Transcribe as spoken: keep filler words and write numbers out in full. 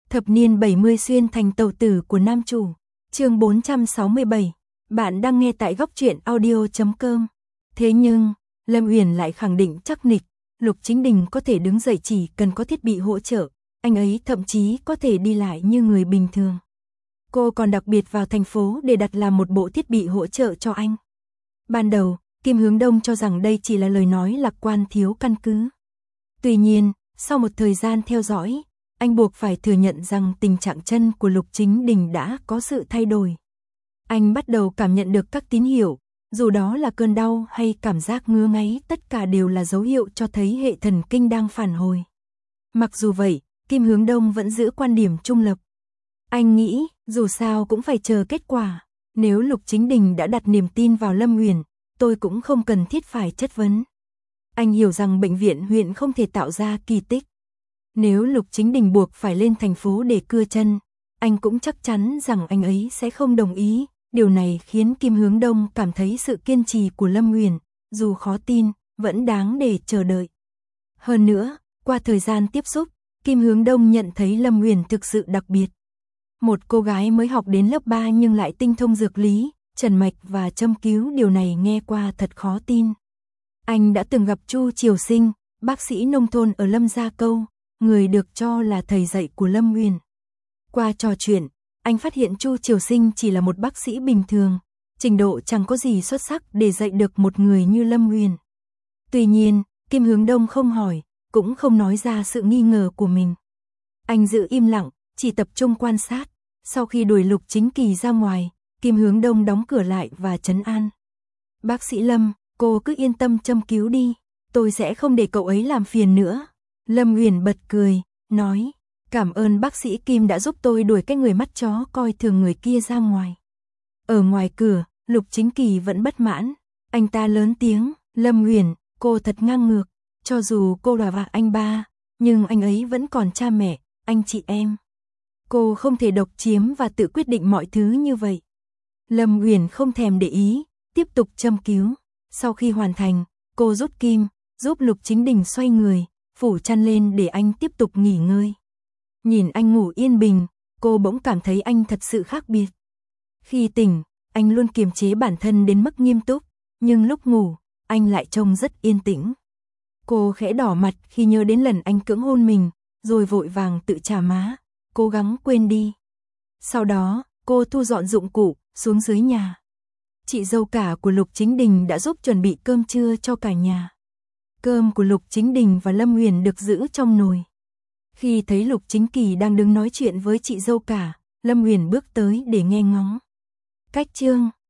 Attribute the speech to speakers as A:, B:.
A: Thập niên bảy mươi xuyên thành tàu tử của nam chủ. Chương bốn trăm sáu mươi bảy. Bạn đang nghe tại góc truyện audio chấm com. Thế nhưng, Lâm Uyển lại khẳng định chắc nịch, Lục Chính Đình có thể đứng dậy chỉ cần có thiết bị hỗ trợ, anh ấy thậm chí có thể đi lại như người bình thường. Cô còn đặc biệt vào thành phố để đặt làm một bộ thiết bị hỗ trợ cho anh. Ban đầu, Kim Hướng Đông cho rằng đây chỉ là lời nói lạc quan thiếu căn cứ. Tuy nhiên, sau một thời gian theo dõi, anh buộc phải thừa nhận rằng tình trạng chân của Lục Chính Đình đã có sự thay đổi. Anh bắt đầu cảm nhận được các tín hiệu, dù đó là cơn đau hay cảm giác ngứa ngáy, tất cả đều là dấu hiệu cho thấy hệ thần kinh đang phản hồi. Mặc dù vậy, Kim Hướng Đông vẫn giữ quan điểm trung lập. Anh nghĩ, dù sao cũng phải chờ kết quả. Nếu Lục Chính Đình đã đặt niềm tin vào Lâm Uyển, tôi cũng không cần thiết phải chất vấn. Anh hiểu rằng bệnh viện huyện không thể tạo ra kỳ tích. Nếu Lục Chính Đình buộc phải lên thành phố để cưa chân, anh cũng chắc chắn rằng anh ấy sẽ không đồng ý. Điều này khiến Kim Hướng Đông cảm thấy sự kiên trì của Lâm Uyển, dù khó tin, vẫn đáng để chờ đợi. Hơn nữa, qua thời gian tiếp xúc, Kim Hướng Đông nhận thấy Lâm Uyển thực sự đặc biệt. Một cô gái mới học đến lớp ba nhưng lại tinh thông dược lý, trần mạch và châm cứu, điều này nghe qua thật khó tin. Anh đã từng gặp Chu Triều Sinh, bác sĩ nông thôn ở Lâm Gia Câu, người được cho là thầy dạy của Lâm Uyển. Qua trò chuyện, anh phát hiện Chu Triều Sinh chỉ là một bác sĩ bình thường, trình độ chẳng có gì xuất sắc để dạy được một người như Lâm Uyển. Tuy nhiên, Kim Hướng Đông không hỏi, cũng không nói ra sự nghi ngờ của mình. Anh giữ im lặng, chỉ tập trung quan sát. Sau khi đuổi Lục Chính Kỳ ra ngoài, Kim Hướng Đông đóng cửa lại và trấn an. Bác sĩ Lâm, cô cứ yên tâm châm cứu đi, tôi sẽ không để cậu ấy làm phiền nữa. Lâm Uyển bật cười, nói, cảm ơn bác sĩ Kim đã giúp tôi đuổi cái người mắt chó coi thường người kia ra ngoài. Ở ngoài cửa, Lục Chính Kỳ vẫn bất mãn. Anh ta lớn tiếng, Lâm Uyển, cô thật ngang ngược. Cho dù cô là và anh ba, nhưng anh ấy vẫn còn cha mẹ, anh chị em. Cô không thể độc chiếm và tự quyết định mọi thứ như vậy. Lâm Uyển không thèm để ý, tiếp tục châm cứu. Sau khi hoàn thành, cô rút kim, giúp Lục Chính Đình xoay người, phủ chăn lên để anh tiếp tục nghỉ ngơi. Nhìn anh ngủ yên bình, cô bỗng cảm thấy anh thật sự khác biệt. Khi tỉnh, anh luôn kiềm chế bản thân đến mức nghiêm túc, nhưng lúc ngủ, anh lại trông rất yên tĩnh. Cô khẽ đỏ mặt khi nhớ đến lần anh cưỡng hôn mình, rồi vội vàng tự chà má, cố gắng quên đi. Sau đó, cô thu dọn dụng cụ, xuống dưới nhà. Chị dâu cả của Lục Chính Đình đã giúp chuẩn bị cơm trưa cho cả nhà. Cơm của Lục Chính Đình và Lâm Uyển được giữ trong nồi. Khi thấy Lục Chính Kỳ đang đứng nói chuyện với chị dâu cả, Lâm Uyển bước tới để nghe ngóng. Cách chương